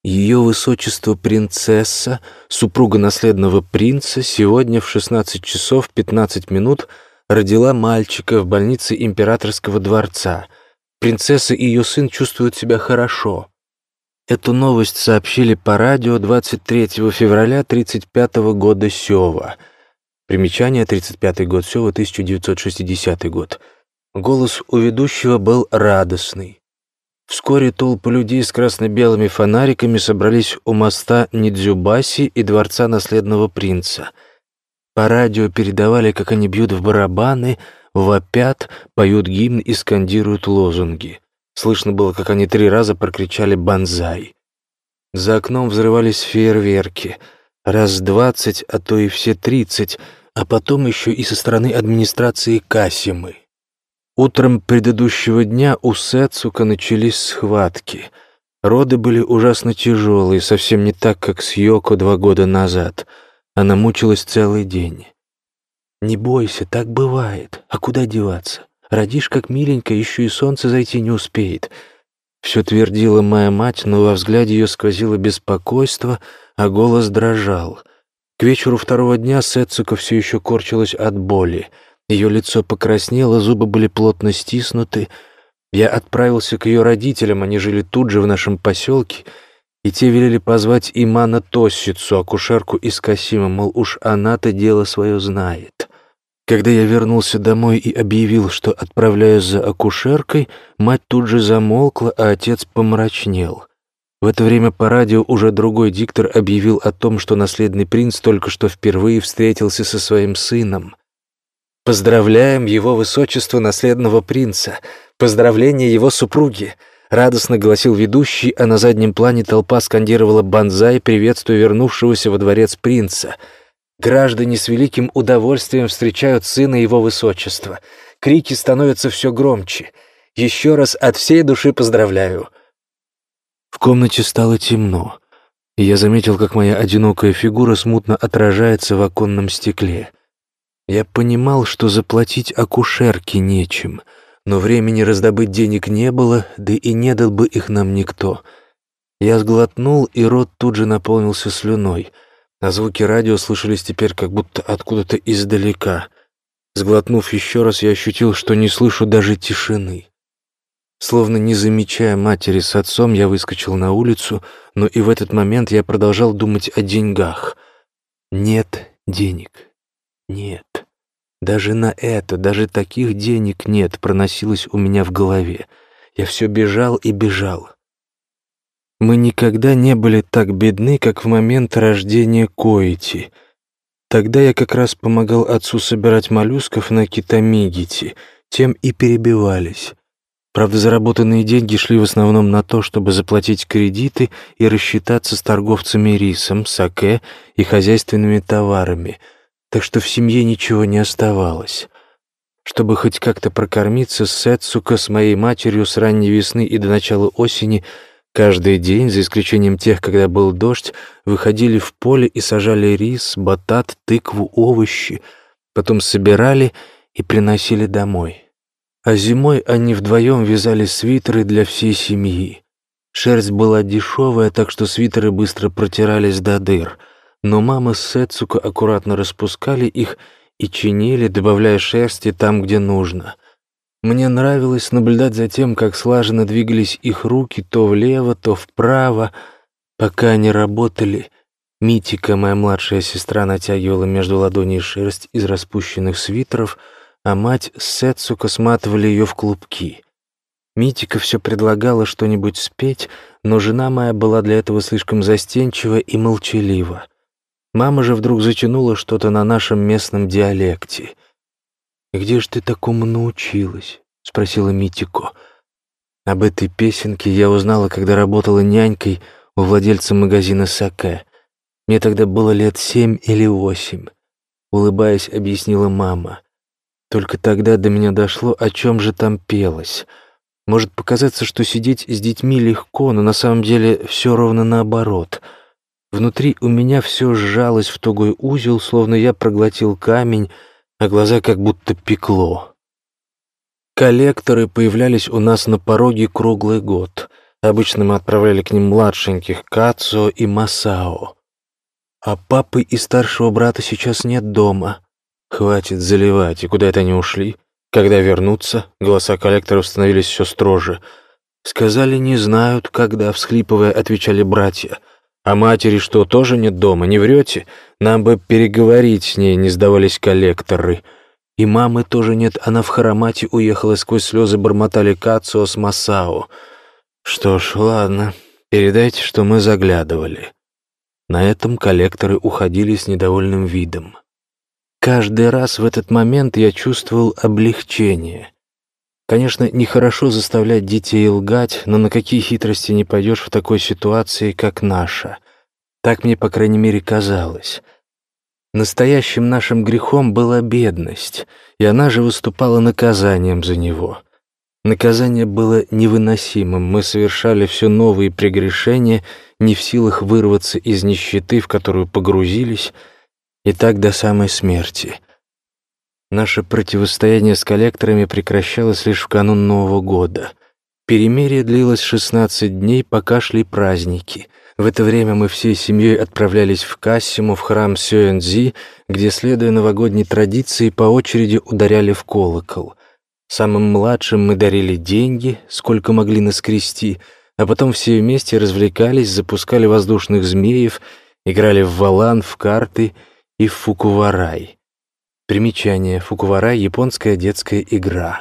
Ее высочество принцесса, супруга наследного принца, сегодня в 16 часов 15 минут родила мальчика в больнице императорского дворца. Принцесса и ее сын чувствуют себя хорошо. Эту новость сообщили по радио 23 февраля 1935 года Сёва. Примечание: 1935 год Сёва, 1960 год. Голос у ведущего был радостный. Вскоре толпы людей с красно-белыми фонариками собрались у моста Нидзюбаси и дворца наследного принца. По радио передавали, как они бьют в барабаны, вопят, поют гимн и скандируют лозунги. Слышно было, как они 3 раза прокричали «Бонзай». За окном взрывались фейерверки. Раз 20, а то и все 30, а потом еще и со стороны администрации Касимы. Утром предыдущего дня у Сэцука начались схватки. Роды были ужасно тяжелые, совсем не так, как с Йоко 2 года назад. Она мучилась целый день. «Не бойся, так бывает. А куда деваться? Родишь как миленькая, еще и солнце зайти не успеет». Все твердила моя мать, но во взгляде ее сквозило беспокойство, а голос дрожал. К вечеру 2-го дня Сэцука все еще корчилась от боли. Ее лицо покраснело, зубы были плотно стиснуты. Я отправился к ее родителям, они жили тут же в нашем поселке, и те велели позвать Имана Тосицу, акушерку из Касима, мол, уж она-то дело свое знает. Когда я вернулся домой и объявил, что отправляюсь за акушеркой, мать тут же замолкла, а отец помрачнел. В это время по радио уже другой диктор объявил о том, что наследный принц только что впервые встретился со своим сыном. «Поздравляем его высочество наследного принца! Поздравления его супруги!» — радостно гласил ведущий, а на заднем плане толпа скандировала «Бонзай», приветствуя вернувшегося во дворец принца. Граждане с великим удовольствием встречают сына его высочества. Крики становятся все громче. «Еще раз от всей души поздравляю!» В комнате стало темно, и я заметил, как моя одинокая фигура смутно отражается в оконном стекле. Я понимал, что заплатить акушерке нечем, но времени раздобыть денег не было, да и не дал бы их нам никто. Я сглотнул, и рот тут же наполнился слюной, а звуки радио слышались теперь как будто откуда-то издалека. Сглотнув еще раз, я ощутил, что не слышу даже тишины. Словно не замечая матери с отцом, я выскочил на улицу, но и в этот момент я продолжал думать о деньгах. Нет денег. Нет. Даже на это, даже таких денег нет, проносилось у меня в голове. Я все бежал и бежал. Мы никогда не были так бедны, как в момент рождения Коити. Тогда я как раз помогал отцу собирать моллюсков на Китамигити, тем и перебивались. Правда, заработанные деньги шли в основном на то, чтобы заплатить кредиты и рассчитаться с торговцами рисом, саке и хозяйственными товарами, так что в семье ничего не оставалось. Чтобы хоть как-то прокормиться, Сэцука с моей матерью с ранней весны и до начала осени каждый день, за исключением тех, когда был дождь, выходили в поле и сажали рис, батат, тыкву, овощи, потом собирали и приносили домой. А зимой они вдвоем вязали свитеры для всей семьи. Шерсть была дешевая, так что свитеры быстро протирались до дыр, но мама с Сэцуко аккуратно распускали их и чинили, добавляя шерсти там, где нужно. Мне нравилось наблюдать за тем, как слаженно двигались их руки то влево, то вправо. Пока они работали, Митика, моя младшая сестра, натягивала между ладоней шерсть из распущенных свитеров, а мать с Сэцуко сматывали ее в клубки. Митика все предлагала что-нибудь спеть, но жена моя была для этого слишком застенчива и молчалива. Мама же вдруг затянула что-то на нашем местном диалекте. «Где ж ты такому научилась?» — спросила Митико. Об этой песенке я узнала, когда работала нянькой у владельца магазина саке. Мне тогда было лет 7 или 8. Улыбаясь, объяснила мама. Только тогда до меня дошло, о чем же там пелось. Может показаться, что сидеть с детьми легко, но на самом деле все ровно наоборот. Внутри у меня все сжалось в тугой узел, словно я проглотил камень, а глаза как будто пекло. Коллекторы появлялись у нас на пороге круглый год. Обычно мы отправляли к ним младшеньких Кацуо и Масао. А папы и старшего брата сейчас нет дома. Хватит заливать, и куда это они ушли? Когда вернутся? Голоса коллекторов становились все строже. Сказали, не знают, когда, всхлипывая, отвечали братья. А матери что, тоже нет дома? Не врете? Нам бы переговорить с ней, не сдавались коллекторы. И мамы тоже нет, она в Харамати уехала, сквозь слезы бормотали Кацуо с Масао. Что ж, ладно, передайте, что мы заглядывали. На этом коллекторы уходили с недовольным видом. Каждый раз в этот момент я чувствовал облегчение. Конечно, нехорошо заставлять детей лгать, но на какие хитрости не пойдешь в такой ситуации, как наша. Так мне, по крайней мере, казалось. Настоящим нашим грехом была бедность, и она же выступала наказанием за него. Наказание было невыносимым, мы совершали все новые прегрешения, не в силах вырваться из нищеты, в которую погрузились, и так до самой смерти. Наше противостояние с коллекторами прекращалось лишь в канун Нового года. Перемирие длилось 16 дней, пока шли праздники. В это время мы всей семьей отправлялись в Кассиму, в храм Сёэнзи, где, следуя новогодней традиции, по очереди ударяли в колокол. Самым младшим мы дарили деньги, сколько могли наскрести, а потом все вместе развлекались, запускали воздушных змеев, играли в валан, в карты и в фукуварай. Примечание. Фукуварай — японская детская игра.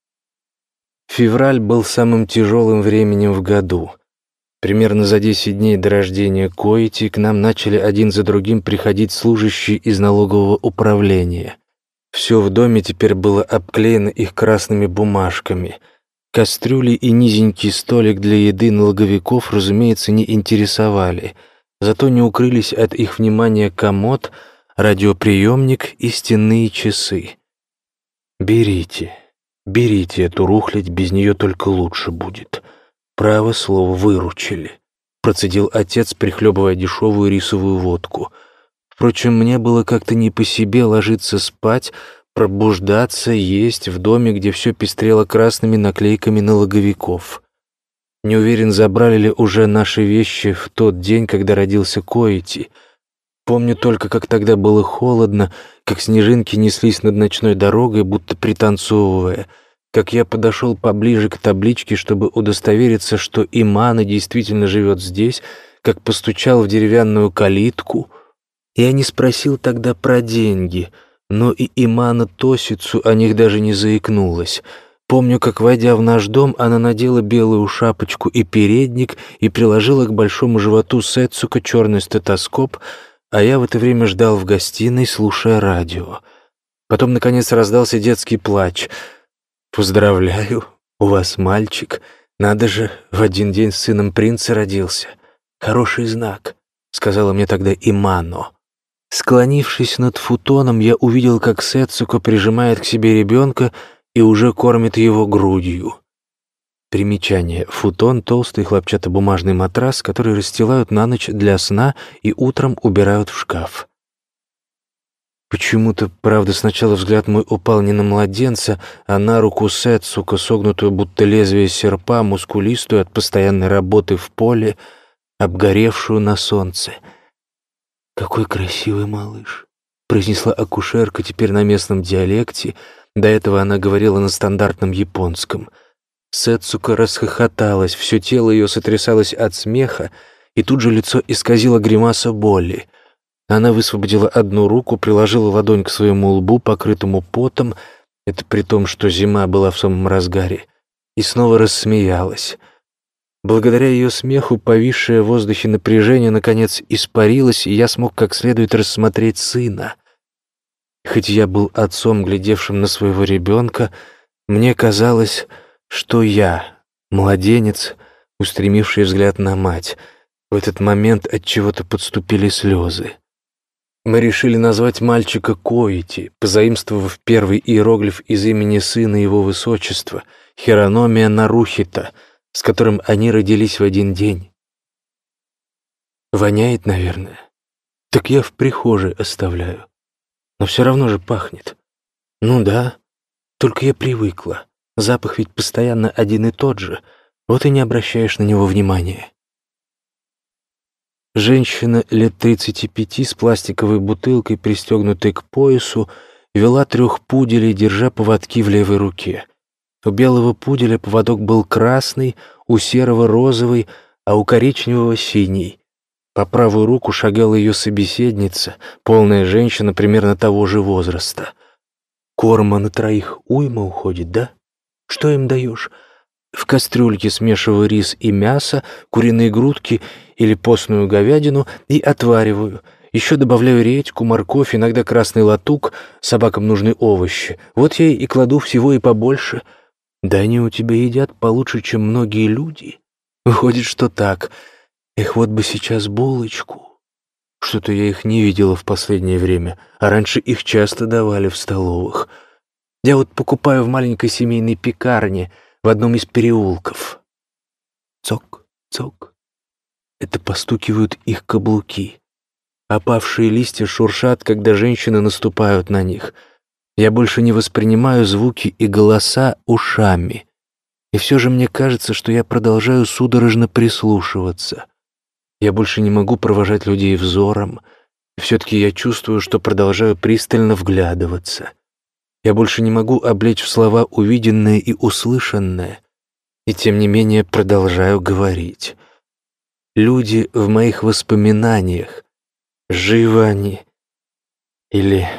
Февраль был самым тяжелым временем в году. Примерно за 10 дней до рождения Коити к нам начали один за другим приходить служащие из налогового управления. Все в доме теперь было обклеено их красными бумажками. Кастрюли и низенький столик для еды налоговиков, разумеется, не интересовали. Зато не укрылись от их внимания комод, радиоприемник и стенные часы. «Берите, берите эту рухлядь, без нее только лучше будет. Право слово, выручили», — процедил отец, прихлебывая дешевую рисовую водку. Впрочем, мне было как-то не по себе ложиться спать, пробуждаться, есть в доме, где все пестрело красными наклейками налоговиков. Не уверен, забрали ли уже наши вещи в тот день, когда родился Коити. Помню только, как тогда было холодно, как снежинки неслись над ночной дорогой, будто пританцовывая, как я подошел поближе к табличке, чтобы удостовериться, что Имана действительно живет здесь, как постучал в деревянную калитку. Я не спросил тогда про деньги, но и Имана Тосицу о них даже не заикнулась. Помню, как, войдя в наш дом, она надела белую шапочку и передник и приложила к большому животу Сэцука черный стетоскоп, а я в это время ждал в гостиной, слушая радио. Потом, наконец, раздался детский плач. «Поздравляю, у вас мальчик. Надо же, в один день с сыном принца родился. Хороший знак», — сказала мне тогда Имано. Склонившись над футоном, я увидел, как Сэцуко прижимает к себе ребенка и уже кормит его грудью. Примечание. Футон — толстый хлопчатобумажный матрас, который расстилают на ночь для сна и утром убирают в шкаф. Почему-то, правда, сначала взгляд мой упал не на младенца, а на руку Сэцуко, согнутую будто лезвие серпа, мускулистую от постоянной работы в поле, обгоревшую на солнце. «Какой красивый малыш», — произнесла акушерка теперь на местном диалекте. До этого она говорила на стандартном японском. Сэцуко расхохоталась, все тело ее сотрясалось от смеха, и тут же лицо исказило гримаса боли. Она высвободила одну руку, приложила ладонь к своему лбу, покрытому потом, это при том, что зима была в самом разгаре, и снова рассмеялась. Благодаря ее смеху повисшее в воздухе напряжение наконец испарилось, и я смог как следует рассмотреть сына. Хоть я был отцом, глядевшим на своего ребенка, мне казалось, что я, младенец, устремивший взгляд на мать. В этот момент от чего-то подступили слезы. Мы решили назвать мальчика Коити, позаимствовав первый иероглиф из имени сына его высочества, Хирономия Нарухита, с которым они родились в один день. Воняет, наверное. Так я в прихожей оставляю. Но все равно же пахнет. Ну да, только я привыкла. Запах ведь постоянно один и тот же. Вот и не обращаешь на него внимания. Женщина лет 35 с пластиковой бутылкой, пристегнутой к поясу, вела 3 пуделей, держа поводки в левой руке. У белого пуделя поводок был красный, у серого — розовый, а у коричневого — синий. По правую руку шагала ее собеседница, полная женщина примерно того же возраста. «Корма на 3 уйма уходит, да? Что им даешь?» «В кастрюльке смешиваю рис и мясо, куриные грудки или постную говядину и отвариваю. Еще добавляю редьку, морковь, иногда красный латук, собакам нужны овощи. Вот я и кладу всего и побольше. Да они у тебя едят получше, чем многие люди. Выходит, что так. Эх, вот бы сейчас булочку. Что-то я их не видела в последнее время, а раньше их часто давали в столовых. Я вот покупаю в маленькой семейной пекарне в одном из переулков». Цок, цок. Это постукивают их каблуки. Опавшие листья шуршат, когда женщины наступают на них. Я больше не воспринимаю звуки и голоса ушами. И все же мне кажется, что я продолжаю судорожно прислушиваться. Я больше не могу провожать людей взором. И все-таки я чувствую, что продолжаю пристально вглядываться. Я больше не могу облечь в слова увиденное и услышанное. И тем не менее продолжаю говорить. Люди в моих воспоминаниях. Живы они? Или...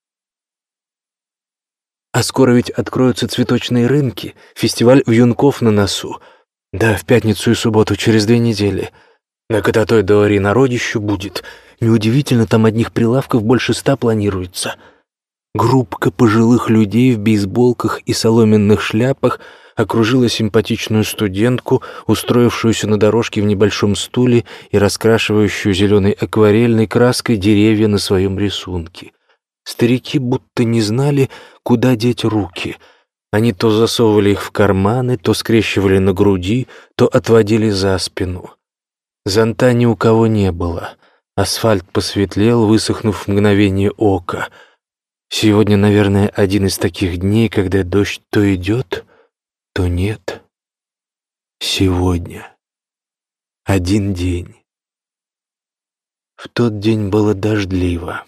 А скоро ведь откроются цветочные рынки, фестиваль вьюнков на носу. Да, в пятницу и субботу, через 2 недели. На Кататой Даори народищу будет. Неудивительно, там одних прилавков больше 100 планируется. Группка пожилых людей в бейсболках и соломенных шляпах окружила симпатичную студентку, устроившуюся на дорожке в небольшом стуле и раскрашивающую зеленой акварельной краской деревья на своем рисунке. Старики будто не знали, куда деть руки. Они то засовывали их в карманы, то скрещивали на груди, то отводили за спину. Зонта ни у кого не было. Асфальт посветлел, высохнув в мгновение ока. Сегодня, наверное, один из таких дней, когда дождь то идет, то нет. Сегодня. Один день. В тот день было дождливо.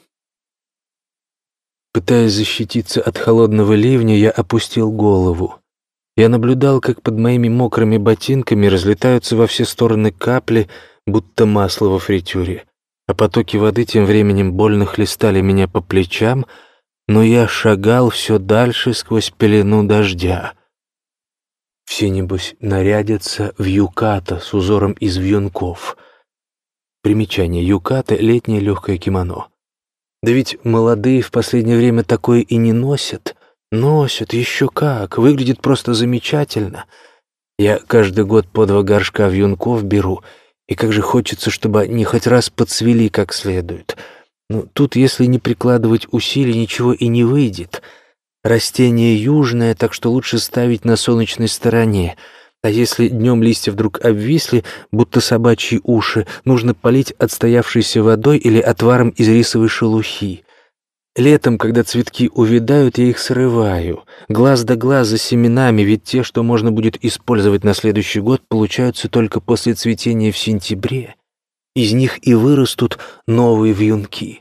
Пытаясь защититься от холодного ливня, я опустил голову. Я наблюдал, как под моими мокрыми ботинками разлетаются во все стороны капли, будто масло во фритюре, а потоки воды тем временем больно хлестали меня по плечам, но я шагал все дальше сквозь пелену дождя. Все, небось, нарядятся в юката с узором из вьюнков. Примечание: юката — летнее легкое кимоно. Да ведь молодые в последнее время такое и не носят. Носят, еще как, выглядит просто замечательно. Я каждый год по 2 горшка вьюнков беру, и как же хочется, чтобы они хоть раз подцвели как следует. Но тут, если не прикладывать усилий, ничего и не выйдет. Растение южное, так что лучше ставить на солнечной стороне. А если днем листья вдруг обвисли, будто собачьи уши, нужно полить отстоявшейся водой или отваром из рисовой шелухи. Летом, когда цветки увядают, я их срываю. Глаз да глаз за семенами, ведь те, что можно будет использовать на следующий год, получаются только после цветения в сентябре. Из них и вырастут новые вьюнки.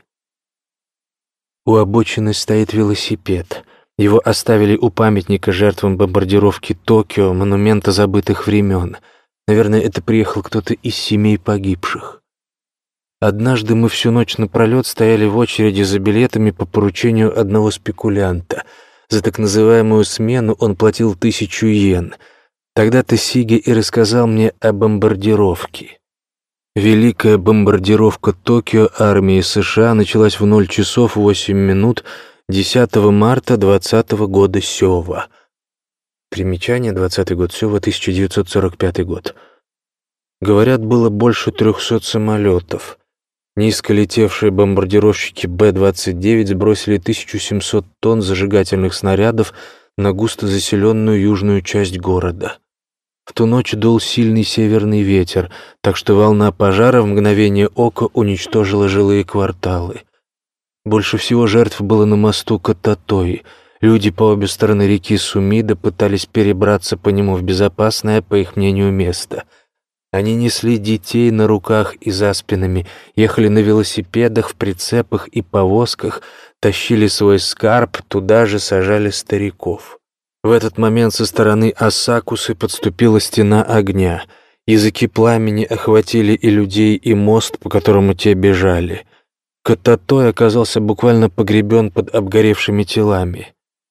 У обочины стоит велосипед. Его оставили у памятника жертвам бомбардировки Токио, монумента забытых времен. Наверное, это приехал кто-то из семей погибших. Однажды мы всю ночь напролет стояли в очереди за билетами по поручению одного спекулянта. За так называемую смену он платил 1000 йен. Тогда-то Сиге и рассказал мне о бомбардировке. Великая бомбардировка Токио армией США началась в 0 часов 8 минут 10 марта 20 года Сёва. Примечание: 20-й год Сёва, 1945 год. Говорят, было больше 300 самолетов. Низко летевшие бомбардировщики Б-29 сбросили 1700 тонн зажигательных снарядов на густо заселенную южную часть города. В ту ночь дул сильный северный ветер, так что волна пожара в мгновение ока уничтожила жилые кварталы. Больше всего жертв было на мосту Кататой. Люди по обе стороны реки Сумида пытались перебраться по нему в безопасное, по их мнению, место. Они несли детей на руках и за спинами, ехали на велосипедах, в прицепах и повозках, тащили свой скарб, туда же сажали стариков. В этот момент со стороны Асакусы подступила стена огня. Языки пламени охватили и людей, и мост, по которому те бежали. Кататой оказался буквально погребен под обгоревшими телами.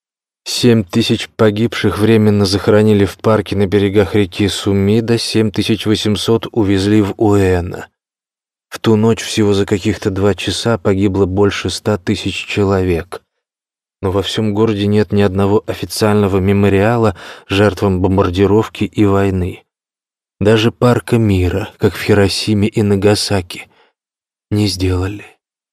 7000 погибших временно захоронили в парке на берегах реки Сумида, 7800 увезли в Уэно. В ту ночь всего за каких-то 2 часа погибло больше 100 000 человек. Но во всем городе нет ни одного официального мемориала жертвам бомбардировки и войны. Даже парка мира, как в Хиросиме и Нагасаки, не сделали.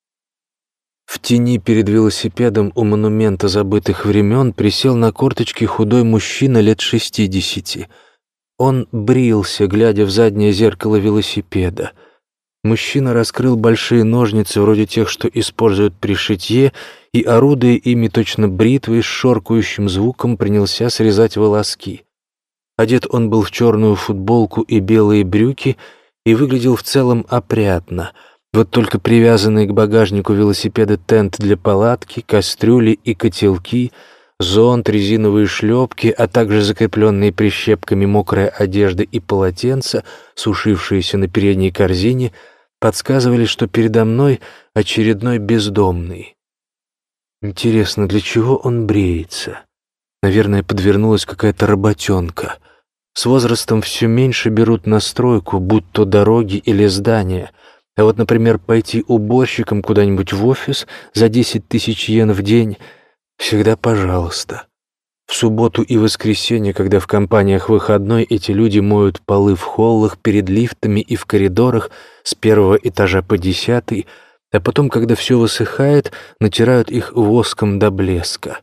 В тени перед велосипедом у монумента забытых времен присел на корточки худой мужчина лет 60. Он брился, глядя в заднее зеркало велосипеда. Мужчина раскрыл большие ножницы, вроде тех, что используют при шитье, и, орудуя ими точно бритвой, с шоркающим звуком принялся срезать волоски. Одет он был в черную футболку и белые брюки и выглядел в целом опрятно. Вот только привязанный к багажнику велосипеда тент для палатки, кастрюли и котелки, зонт, резиновые шлепки, а также закрепленные прищепками мокрая одежда и полотенца, сушившиеся на передней корзине, подсказывали, что передо мной очередной бездомный. Интересно, для чего он бреется? Наверное, подвернулась какая-то работенка. С возрастом все меньше берут на стройку, будь то дороги или здания. А вот, например, пойти уборщиком куда-нибудь в офис за 10 000 йен в день — всегда пожалуйста. В субботу и воскресенье, когда в компаниях выходной, эти люди моют полы в холлах, перед лифтами и в коридорах с 1-го этажа по 10-й, а потом, когда все высыхает, натирают их воском до блеска.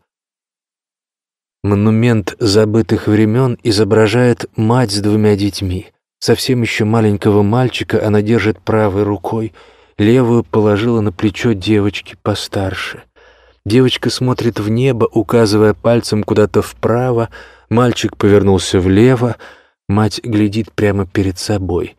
Монумент забытых времен изображает мать с 2 детьми. Совсем еще маленького мальчика она держит правой рукой, левую положила на плечо девочки постарше. Девочка смотрит в небо, указывая пальцем куда-то вправо, мальчик повернулся влево, мать глядит прямо перед собой.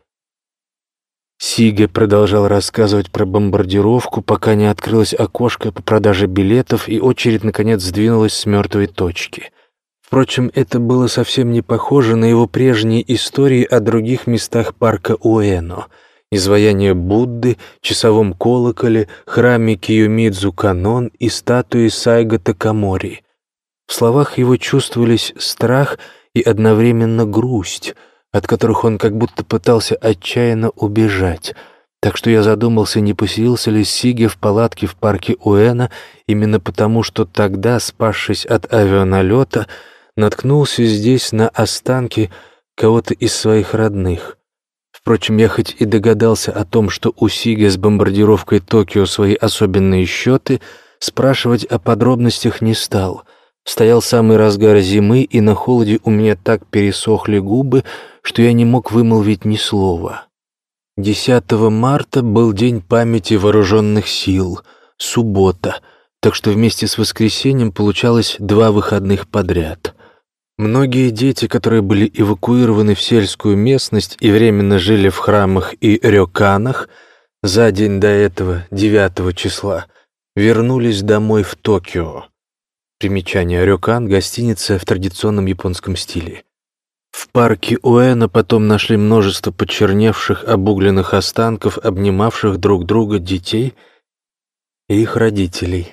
Сиге продолжал рассказывать про бомбардировку, пока не открылось окошко по продаже билетов, и очередь, наконец, сдвинулась с мертвой точки. Впрочем, это было совсем не похоже на его прежние истории о других местах парка Уэно. Изваяние Будды, часовом колоколе, храме Кийомидзу-Канон и статуи Сайго Такамори. В словах его чувствовались страх и одновременно грусть, от которых он как будто пытался отчаянно убежать. Так что я задумался, не поселился ли Сиге в палатке в парке Уэно именно потому, что тогда, спасшись от авианалета, наткнулся здесь на останки кого-то из своих родных. Впрочем, я хоть и догадался о том, что у Сиге с бомбардировкой Токио свои особенные счеты, спрашивать о подробностях не стал. Стоял самый разгар зимы, и на холоде у меня так пересохли губы, что я не мог вымолвить ни слова. 10 марта был День памяти вооруженных сил, суббота, так что вместе с воскресеньем получалось 2 выходных подряд. Многие дети, которые были эвакуированы в сельскую местность и временно жили в храмах и рёканах, за день до этого, 9 числа, вернулись домой в Токио. Примечание: рёкан — гостиница в традиционном японском стиле. В парке Уэно потом нашли множество почерневших, обугленных останков, обнимавших друг друга детей и их родителей.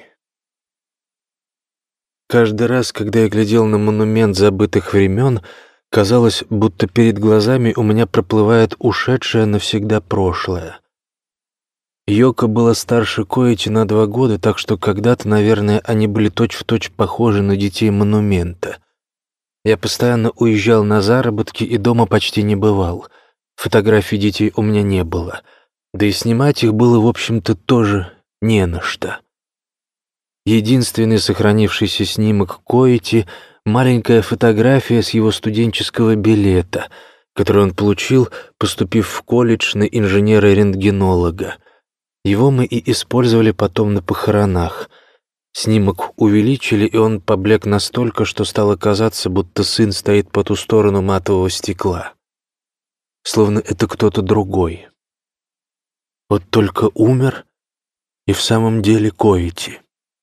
Каждый раз, когда я глядел на монумент забытых времен, казалось, будто перед глазами у меня проплывает ушедшее навсегда прошлое. Йоко была старше Коичи на 2 года, так что когда-то, наверное, они были точь-в-точь похожи на детей монумента. Я постоянно уезжал на заработки и дома почти не бывал. Фотографий детей у меня не было. Да и снимать их было, в общем-то, тоже не на что. Единственный сохранившийся снимок Коити — маленькая фотография с его студенческого билета, который он получил, поступив в колледж на инженера-рентгенолога. Его мы и использовали потом на похоронах. Снимок увеличили, и он поблек настолько, что стало казаться, будто сын стоит по ту сторону матового стекла. Словно это кто-то другой. Вот только умер и в самом деле Коити.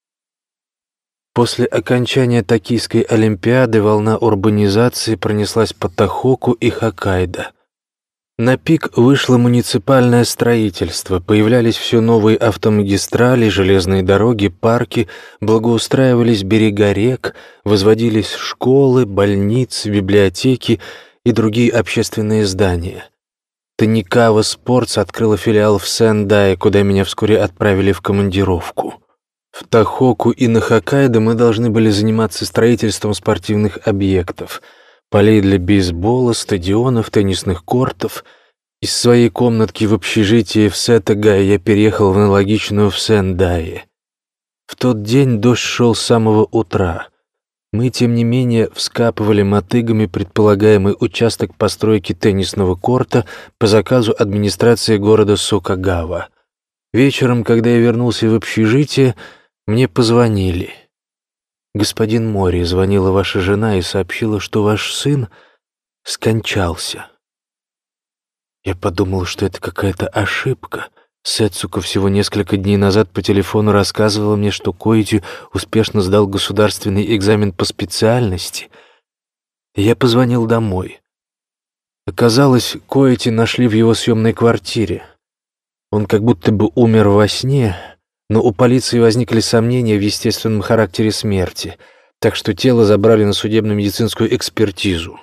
После окончания Токийской Олимпиады волна урбанизации пронеслась по Тохоку и Хоккайдо. На пик вышло муниципальное строительство, появлялись все новые автомагистрали, железные дороги, парки, благоустраивались берега рек, возводились школы, больницы, библиотеки и другие общественные здания. Таникава Спортс открыла филиал в Сэндае, куда меня вскоре отправили в командировку. В Тохоку и на Хоккайдо мы должны были заниматься строительством спортивных объектов — полей для бейсбола, стадионов, теннисных кортов. Из своей комнатки в общежитии в Сетагае я переехал в аналогичную в Сэндае. В тот день дождь шел с самого утра. Мы, тем не менее, вскапывали мотыгами предполагаемый участок постройки теннисного корта по заказу администрации города Сокагава. Вечером, когда я вернулся в общежитие, мне позвонили. «Господин Мори, звонила ваша жена и сообщила, что ваш сын скончался». Я подумал, что это какая-то ошибка. Сэцуко всего несколько дней назад по телефону рассказывала мне, что Коити успешно сдал государственный экзамен по специальности. Я позвонил домой. Оказалось, Коити нашли в его съемной квартире. Он как будто бы умер во сне, но у полиции возникли сомнения в естественном характере смерти, так что тело забрали на судебно-медицинскую экспертизу.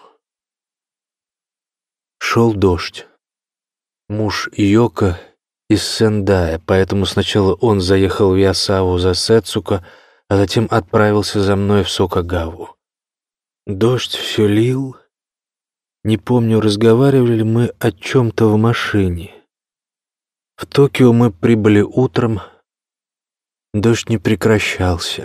Шел дождь. Муж Йоко из Сэндая, поэтому сначала он заехал в Ясаву за Сэцуко, а затем отправился за мной в Сокагаву. Дождь все лил. Не помню, разговаривали ли мы о чем-то в машине. В Токио мы прибыли утром. Дождь не прекращался.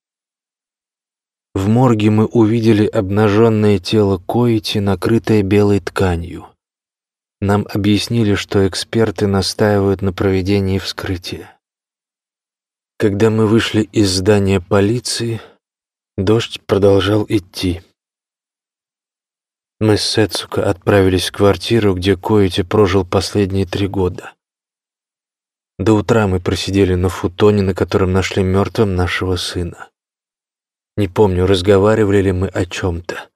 В морге мы увидели обнаженное тело Коити, накрытое белой тканью. Нам объяснили, что эксперты настаивают на проведении вскрытия. Когда мы вышли из здания полиции, дождь продолжал идти. Мы с Сэцуко отправились в квартиру, где Коити прожил последние 3 года. До утра мы просидели на футоне, на котором нашли мертвым нашего сына. Не помню, разговаривали ли мы о чем-то.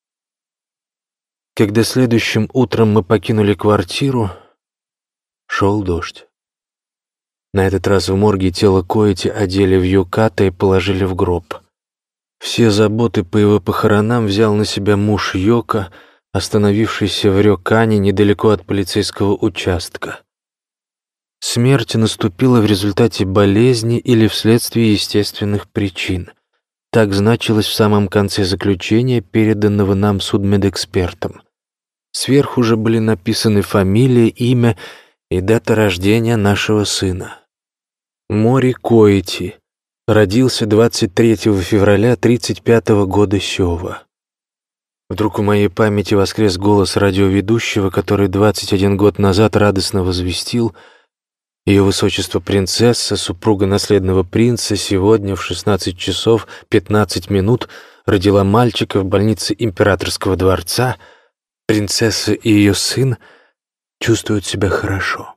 Когда следующим утром мы покинули квартиру, шел дождь. На этот раз в морге тело Коити одели в юката и положили в гроб. Все заботы по его похоронам взял на себя муж Йоко, остановившийся в Рёкане недалеко от полицейского участка. Смерть наступила в результате болезни или вследствие естественных причин. Так значилось в самом конце заключения, переданного нам судмедэкспертом. Сверху же были написаны фамилия, имя и дата рождения нашего сына. Мори Коити. Родился 23 февраля 1935 года Сёва. Вдруг в моей памяти воскрес голос радиоведущего, который 21 год назад радостно возвестил: Ее высочество принцесса, супруга наследного принца, сегодня в 16 часов 15 минут родила мальчика в больнице императорского дворца. Принцесса и ее сын чувствуют себя хорошо.